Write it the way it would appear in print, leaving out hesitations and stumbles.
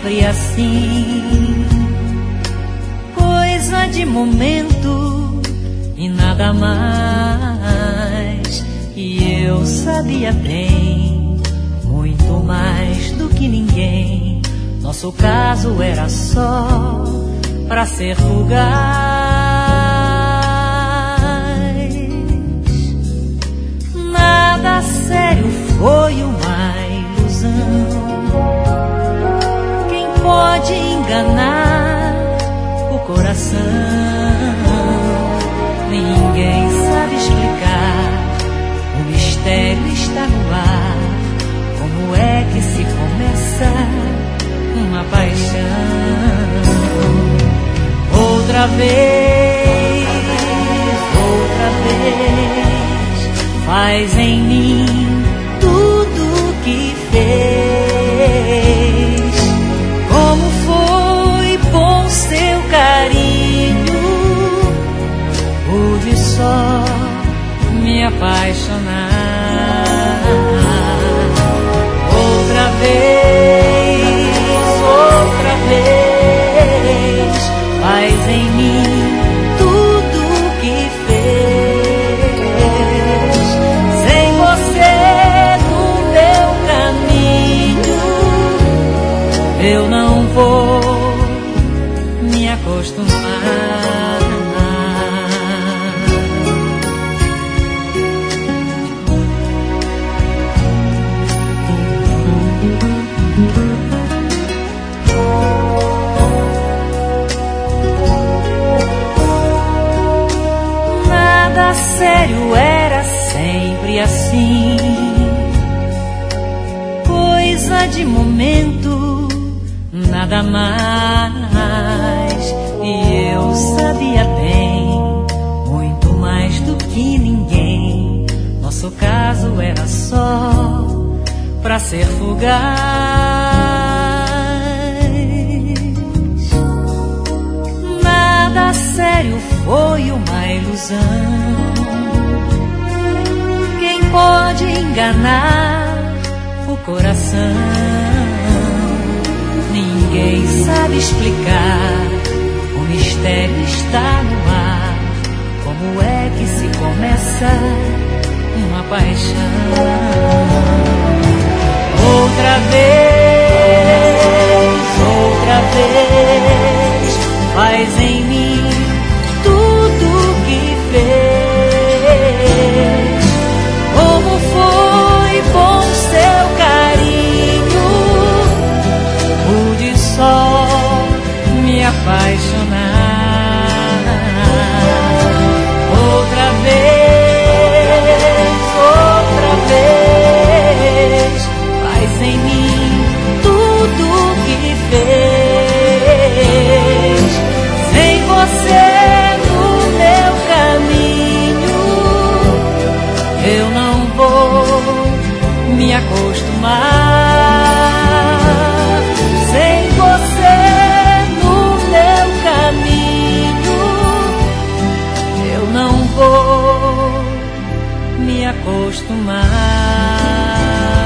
sempre assim, coisa de momento e nada mais. E eu sabia bem, muito mais do que ninguém, nosso caso era só pra ser fugaz. Nada sério, foi uma ilusão. Quem pode enganar o coração? Ninguém sabe explicar, o mistério está no ar. Como é que se começa uma paixão? Outra vez, faz em mim tudo que fez. Como foi bom seu carinho, pude só me apaixonar. Outra vez, faz em mim tudo que fez. Sem você no meu caminho, eu não vou me acostumar. Nada sério, era sempre assim, coisa de momento, nada mais. E eu sabia bem, muito mais do que ninguém, nosso caso era só pra ser fugaz. Nada sério, foi uma ilusão. Quem pode enganar o coração? Ninguém sabe explicar, o mistério está no ar. Como é que se começa uma paixão? Outra vez, faz em mim tudo que fez. Como foi bom seu carinho, pude só me apaixonar. Outra vez, faz em mim tudo que fez. Sem você no meu caminho, eu não vou me acostumar. Sem você no meu caminho, eu não vou me acostumar.